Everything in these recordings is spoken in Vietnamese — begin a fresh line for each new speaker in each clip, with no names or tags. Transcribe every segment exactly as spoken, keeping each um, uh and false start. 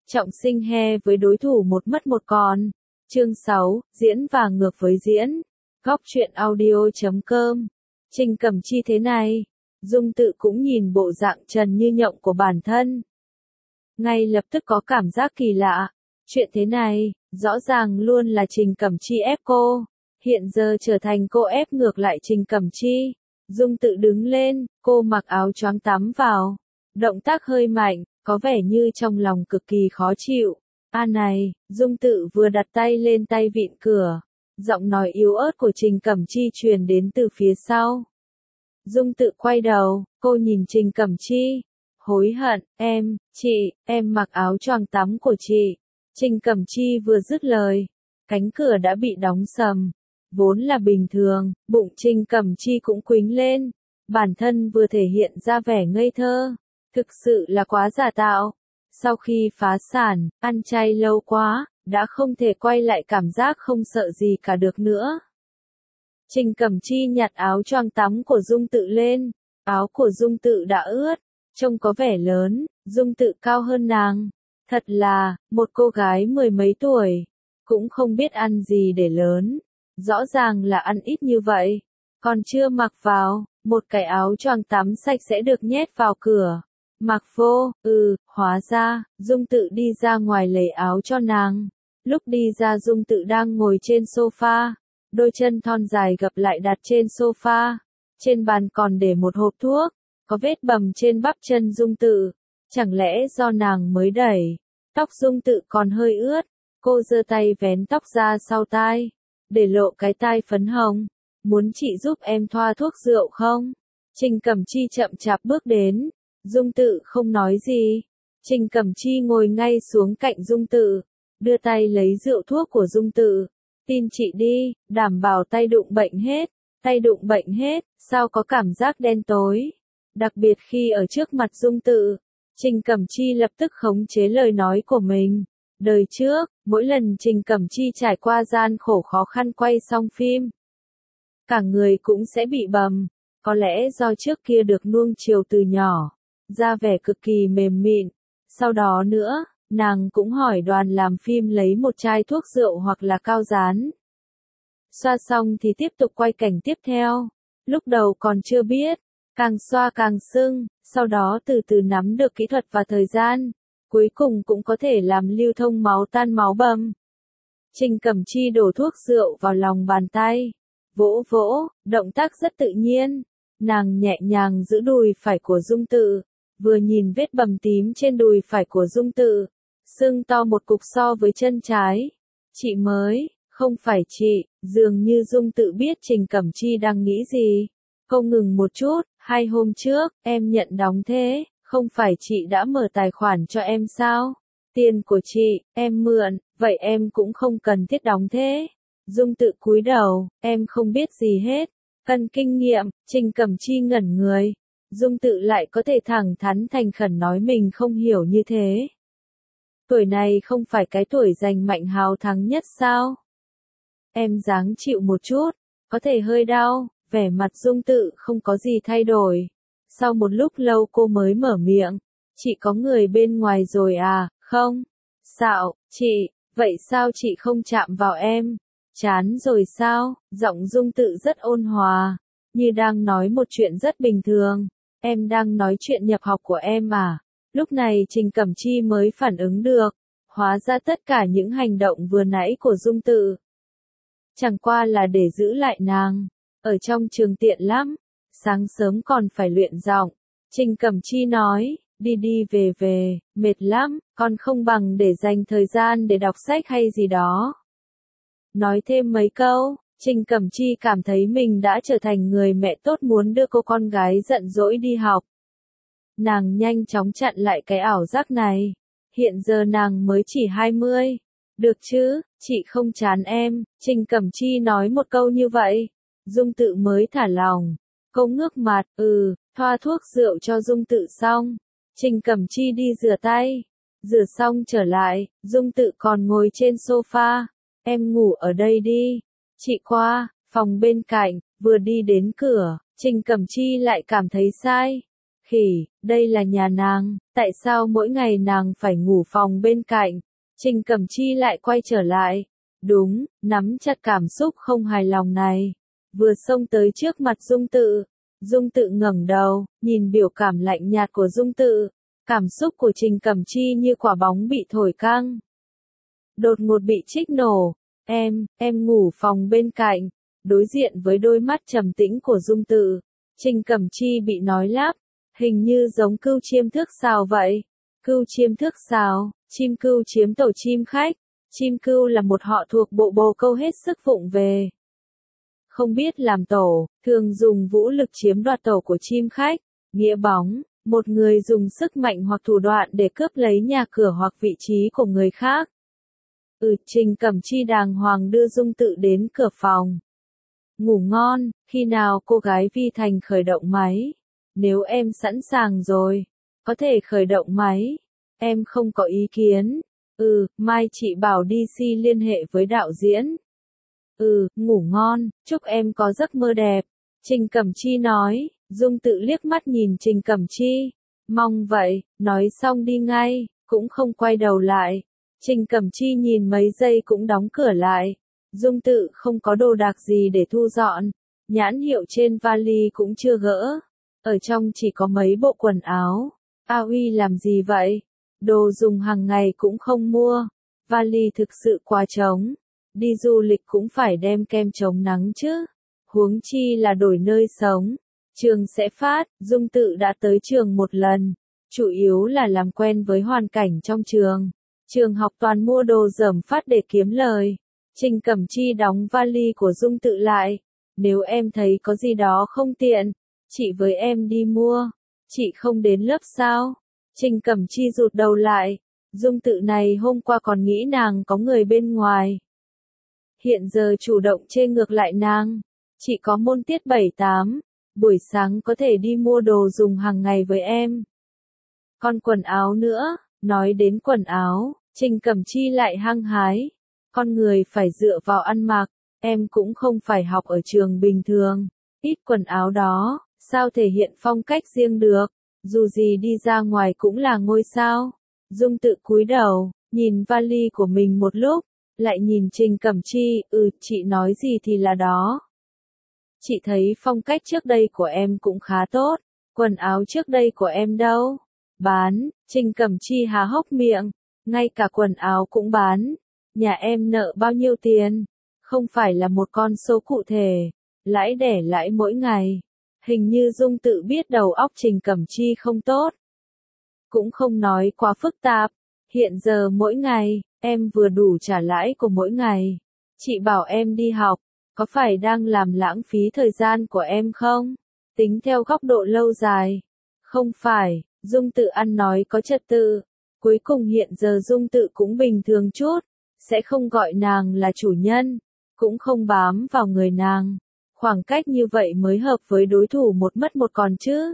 trọng sinh he với đối thủ một mất một còn. Chương sáu, diễn và ngược với diễn. Góc truyện audio chấm com. Trình Cẩm Chi thế này, Dung Tự cũng nhìn bộ dạng trần như nhộng của bản thân. Ngay lập tức có cảm giác kỳ lạ. Chuyện thế này, rõ ràng luôn là Trình Cẩm Chi ép cô. Hiện giờ trở thành cô ép ngược lại Trình Cẩm Chi. Dung Tự đứng lên, cô mặc áo choàng tắm vào. Động tác hơi mạnh, có vẻ như trong lòng cực kỳ khó chịu. A này, Dung Tự vừa đặt tay lên tay vịn cửa. Giọng nói yếu ớt của Trình Cẩm Chi truyền đến từ phía sau. Dung Tự quay đầu, cô nhìn Trình Cẩm Chi. Hối hận, em, chị, em mặc áo choàng tắm của chị. Trình Cẩm Chi vừa dứt lời, cánh cửa đã bị đóng sầm. Vốn là bình thường, bụng Trình Cẩm Chi cũng quĩnh lên. Bản thân vừa thể hiện ra vẻ ngây thơ. Thực sự là quá giả tạo. Sau khi phá sản, ăn chay lâu quá, đã không thể quay lại cảm giác không sợ gì cả được nữa. Trình Cẩm Chi nhặt áo choàng tắm của Dung Tự lên. Áo của Dung Tự đã ướt, trông có vẻ lớn. Dung Tự cao hơn nàng. Thật là, một cô gái mười mấy tuổi, cũng không biết ăn gì để lớn. Rõ ràng là ăn ít như vậy. Còn chưa mặc vào, một cái áo choàng tắm sạch sẽ được nhét vào cửa. Mặc vô, ừ, hóa ra, Dung Tự đi ra ngoài lấy áo cho nàng. Lúc đi ra Dung Tự đang ngồi trên sofa. Đôi chân thon dài gập lại đặt trên sofa. Trên bàn còn để một hộp thuốc. Có vết bầm trên bắp chân Dung Tự. Chẳng lẽ do nàng mới đẩy. Tóc Dung Tự còn hơi ướt. Cô giơ tay vén tóc ra sau tai. Để lộ cái tai phấn hồng. Muốn chị giúp em thoa thuốc rượu không? Trình Cẩm Chi chậm chạp bước đến. Dung Tự không nói gì. Trình Cẩm Chi ngồi ngay xuống cạnh Dung Tự. Đưa tay lấy rượu thuốc của Dung Tự. Tin chị đi, đảm bảo tay đụng bệnh hết. Tay đụng bệnh hết, sao có cảm giác đen tối. Đặc biệt khi ở trước mặt Dung Tự. Trình Cẩm Chi lập tức khống chế lời nói của mình. Đời trước, mỗi lần Trình Cẩm Chi trải qua gian khổ khó khăn quay xong phim, cả người cũng sẽ bị bầm. Có lẽ do trước kia được nuông chiều từ nhỏ, da vẻ cực kỳ mềm mịn. Sau đó nữa, nàng cũng hỏi đoàn làm phim lấy một chai thuốc rượu hoặc là cao dán. Xoa xong thì tiếp tục quay cảnh tiếp theo. Lúc đầu còn chưa biết, càng xoa càng sưng, sau đó từ từ nắm được kỹ thuật và thời gian. Cuối cùng cũng có thể làm lưu thông máu tan máu bầm. Trình Cẩm Chi đổ thuốc rượu vào lòng bàn tay. Vỗ vỗ, động tác rất tự nhiên. Nàng nhẹ nhàng giữ đùi phải của Dung Tự. Vừa nhìn vết bầm tím trên đùi phải của Dung Tự. Sưng to một cục so với chân trái. Chị mới, không phải chị, dường như Dung Tự biết Trình Cẩm Chi đang nghĩ gì. Cô ngừng một chút, hai hôm trước, em nhận đóng thế. Không phải chị đã mở tài khoản cho em sao? Tiền của chị, em mượn, vậy em cũng không cần thiết đóng thế. Dung Tự cúi đầu, em không biết gì hết. Cần kinh nghiệm, Trình Cẩm Chi ngẩn người. Dung Tự lại có thể thẳng thắn thành khẩn nói mình không hiểu như thế. Tuổi này không phải cái tuổi giành mạnh hào thắng nhất sao? Em ráng chịu một chút, có thể hơi đau, vẻ mặt Dung Tự không có gì thay đổi. Sau một lúc lâu cô mới mở miệng. Chị có người bên ngoài rồi à, không? Xạo, chị, vậy sao chị không chạm vào em? Chán rồi sao? Giọng Dung Tự rất ôn hòa, như đang nói một chuyện rất bình thường. Em đang nói chuyện nhập học của em à? Lúc này Trình Cẩm Chi mới phản ứng được. Hóa ra tất cả những hành động vừa nãy của Dung Tự chẳng qua là để giữ lại nàng. Ở trong trường tiện lắm. Sáng sớm còn phải luyện giọng. Trình Cẩm Chi nói, đi đi về về, mệt lắm, còn không bằng để dành thời gian để đọc sách hay gì đó. Nói thêm mấy câu, Trình Cẩm Chi cảm thấy mình đã trở thành người mẹ tốt muốn đưa cô con gái giận dỗi đi học. Nàng nhanh chóng chặn lại cái ảo giác này. Hiện giờ nàng mới chỉ hai mươi. Được chứ, chị không chán em. Trình Cẩm Chi nói một câu như vậy. Dung Tự mới thả lòng. Cô ngước mặt, ừ, thoa thuốc rượu cho Dung Tự xong. Trình Cẩm Chi đi rửa tay. Rửa xong trở lại, Dung Tự còn ngồi trên sofa. Em ngủ ở đây đi. Chị qua, phòng bên cạnh, vừa đi đến cửa, Trình Cẩm Chi lại cảm thấy sai. Khỉ, đây là nhà nàng, tại sao mỗi ngày nàng phải ngủ phòng bên cạnh? Trình Cẩm Chi lại quay trở lại. Đúng, nắm chặt cảm xúc không hài lòng này. Vừa xông tới trước mặt Dung Tự. Dung Tự ngẩng đầu, nhìn biểu cảm lạnh nhạt của Dung Tự. Cảm xúc của Trình Cẩm Chi như quả bóng bị thổi căng. Đột ngột bị trích nổ. Em, em ngủ phòng bên cạnh. Đối diện với đôi mắt trầm tĩnh của Dung Tự. Trình Cẩm Chi bị nói lắp. Hình như giống cưu chiêm thước sào vậy. Cưu chiêm thước sào, chim cưu chiếm tổ chim khách. Chim cưu là một họ thuộc bộ bồ câu hết sức vụng về. Không biết làm tổ, thường dùng vũ lực chiếm đoạt tổ của chim khách. Nghĩa bóng, một người dùng sức mạnh hoặc thủ đoạn để cướp lấy nhà cửa hoặc vị trí của người khác. Ừ, Trình Cẩm Chi đàng hoàng đưa Dung Tự đến cửa phòng. Ngủ ngon, khi nào cô gái Vi Thành khởi động máy? Nếu em sẵn sàng rồi, có thể khởi động máy. Em không có ý kiến. Ừ, mai chị bảo đê xê liên hệ với đạo diễn. Ừ, ngủ ngon, chúc em có giấc mơ đẹp. Trình Cẩm Chi nói. Dung Tự liếc mắt nhìn Trình Cẩm Chi. Mong vậy, nói xong đi ngay, cũng không quay đầu lại. Trình Cẩm Chi nhìn mấy giây cũng đóng cửa lại. Dung Tự không có đồ đạc gì để thu dọn. Nhãn hiệu trên vali cũng chưa gỡ. Ở trong chỉ có mấy bộ quần áo. A Uy làm gì vậy? Đồ dùng hàng ngày cũng không mua. Vali thực sự quá trống. Đi du lịch cũng phải đem kem chống nắng chứ. Huống chi là đổi nơi sống. Trường sẽ phát, Dung Tự đã tới trường một lần. Chủ yếu là làm quen với hoàn cảnh trong trường. Trường học toàn mua đồ dởm phát để kiếm lời. Trình Cẩm Chi đóng vali của Dung Tự lại. Nếu em thấy có gì đó không tiện, chị với em đi mua. Chị không đến lớp sao? Trình Cẩm Chi rụt đầu lại. Dung Tự này hôm qua còn nghĩ nàng có người bên ngoài. Hiện giờ chủ động chê ngược lại nàng. Chị có môn tiết bảy tám. Buổi sáng có thể đi mua đồ dùng hàng ngày với em. Còn quần áo nữa. Nói đến quần áo, Trình Cẩm Chi lại hăng hái. Con người phải dựa vào ăn mặc. Em cũng không phải học ở trường bình thường. Ít quần áo đó, sao thể hiện phong cách riêng được? Dù gì đi ra ngoài cũng là ngôi sao. Dung Tự cúi đầu, nhìn vali của mình một lúc, lại nhìn Trình Cẩm Chi. Ừ, chị nói gì thì là đó. Chị thấy phong cách trước đây của em cũng khá tốt. Quần áo trước đây của em đâu? Bán. Trình Cẩm Chi há hốc miệng. Ngay cả quần áo cũng bán. Nhà em nợ bao nhiêu tiền? Không phải là một con số cụ thể. Lãi đẻ lãi mỗi ngày. Hình như Dung Tự biết đầu óc Trình Cẩm Chi không tốt. Cũng không nói quá phức tạp. Hiện giờ mỗi ngày, em vừa đủ trả lãi của mỗi ngày. Chị bảo em đi học, có phải đang làm lãng phí thời gian của em không? Tính theo góc độ lâu dài. Không phải, Dung Tự ăn nói có trật tự. Cuối cùng hiện giờ Dung Tự cũng bình thường chút. Sẽ không gọi nàng là chủ nhân. Cũng không bám vào người nàng. Khoảng cách như vậy mới hợp với đối thủ một mất một còn chứ.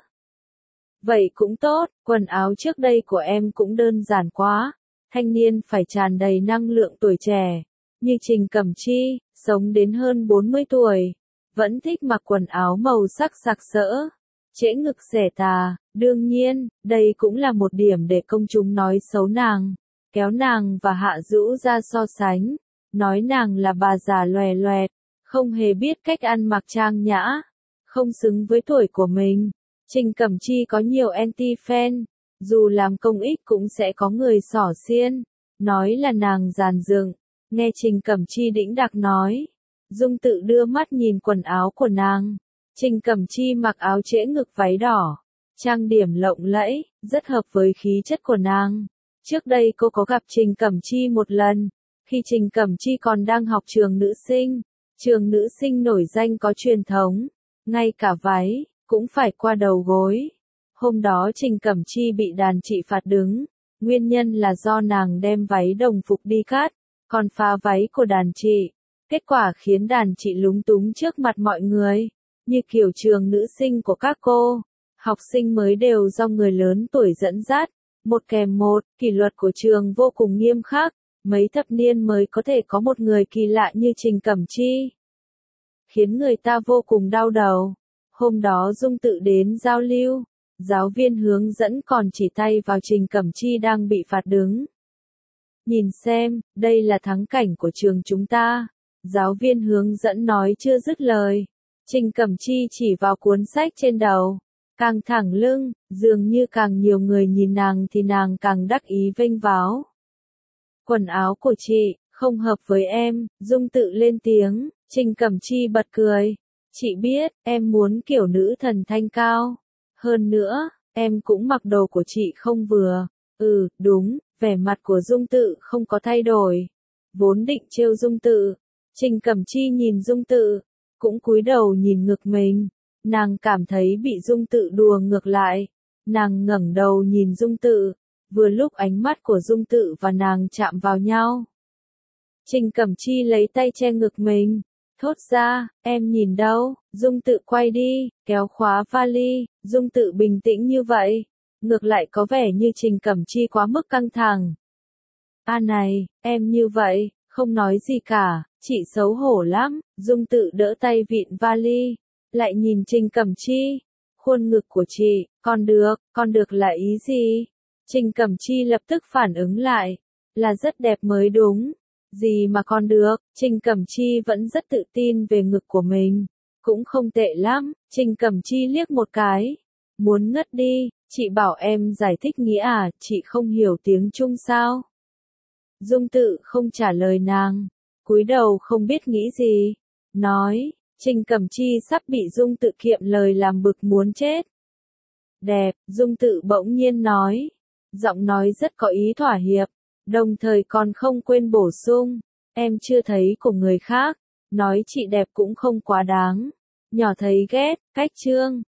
Vậy cũng tốt, quần áo trước đây của em cũng đơn giản quá. Thanh niên phải tràn đầy năng lượng tuổi trẻ. Như Trình Cẩm Chi, sống đến hơn bốn mươi tuổi. Vẫn thích mặc quần áo màu sắc sặc sỡ. Trễ ngực xẻ tà, đương nhiên, đây cũng là một điểm để công chúng nói xấu nàng. Kéo nàng và Hạ Dũ ra so sánh. Nói nàng là bà già loè loẹt. Không hề biết cách ăn mặc trang nhã. Không xứng với tuổi của mình. Trình Cẩm Chi có nhiều anti-fan. Dù làm công ích cũng sẽ có người xỏ xiên. Nói là nàng giàn dựng. Nghe Trình Cẩm Chi đĩnh đạc nói. Dung Tự đưa mắt nhìn quần áo của nàng. Trình Cẩm Chi mặc áo trễ ngực váy đỏ. Trang điểm lộng lẫy, rất hợp với khí chất của nàng. Trước đây cô có gặp Trình Cẩm Chi một lần. Khi Trình Cẩm Chi còn đang học trường nữ sinh. Trường nữ sinh nổi danh có truyền thống. Ngay cả váy, cũng phải qua đầu gối. Hôm đó Trình Cẩm Chi bị đàn chị phạt đứng. Nguyên nhân là do nàng đem váy đồng phục đi cắt. Còn phá váy của đàn chị. Kết quả khiến đàn chị lúng túng trước mặt mọi người. Như kiểu trường nữ sinh của các cô. Học sinh mới đều do người lớn tuổi dẫn dắt. Một kèm một, kỷ luật của trường vô cùng nghiêm khắc. Mấy thập niên mới có thể có một người kỳ lạ như Trình Cẩm Chi. Khiến người ta vô cùng đau đầu. Hôm đó Dung Tự đến giao lưu. Giáo viên hướng dẫn còn chỉ tay vào Trình Cẩm Chi đang bị phạt đứng. Nhìn xem, đây là thắng cảnh của trường chúng ta. Giáo viên hướng dẫn nói chưa dứt lời. Trình Cẩm Chi chỉ vào cuốn sách trên đầu. Càng thẳng lưng, dường như càng nhiều người nhìn nàng thì nàng càng đắc ý vênh váo. Quần áo của chị, không hợp với em, Dung Tự lên tiếng. Trình Cẩm Chi bật cười. Chị biết, em muốn kiểu nữ thần thanh cao. Hơn nữa, em cũng mặc đồ của chị không vừa. Ừ, đúng, vẻ mặt của Dung Tự không có thay đổi. Vốn định trêu Dung Tự. Trình Cẩm Chi nhìn Dung Tự, cũng cúi đầu nhìn ngực mình. Nàng cảm thấy bị Dung Tự đùa ngược lại. Nàng ngẩng đầu nhìn Dung Tự, vừa lúc ánh mắt của Dung Tự và nàng chạm vào nhau. Trình Cẩm Chi lấy tay che ngực mình, thốt ra, em nhìn đâu? Dung Tự quay đi, kéo khóa vali. Dung Tự bình tĩnh như vậy, ngược lại có vẻ như Trình Cẩm Chi quá mức căng thẳng. A này, em như vậy, không nói gì cả, chị xấu hổ lắm. Dung Tự đỡ tay vịn vali, lại nhìn Trình Cẩm Chi. Khuôn ngực của chị, còn được, còn được là ý gì? Trình Cẩm Chi lập tức phản ứng lại, là rất đẹp mới đúng. Gì mà còn được, Trình Cẩm Chi vẫn rất tự tin về ngực của mình. Cũng không tệ lắm. Trình Cẩm Chi liếc một cái. Muốn ngất đi, chị bảo em giải thích nghĩa à, chị không hiểu tiếng Trung sao? Dung Tự không trả lời nàng, cúi đầu không biết nghĩ gì. Nói, Trình Cẩm Chi sắp bị Dung Tự kiệm lời làm bực muốn chết. Đẹp, Dung Tự bỗng nhiên nói. Giọng nói rất có ý thỏa hiệp, đồng thời còn không quên bổ sung. Em chưa thấy của người khác, nói chị đẹp cũng không quá đáng. Nhỏ thấy ghét, cách chương.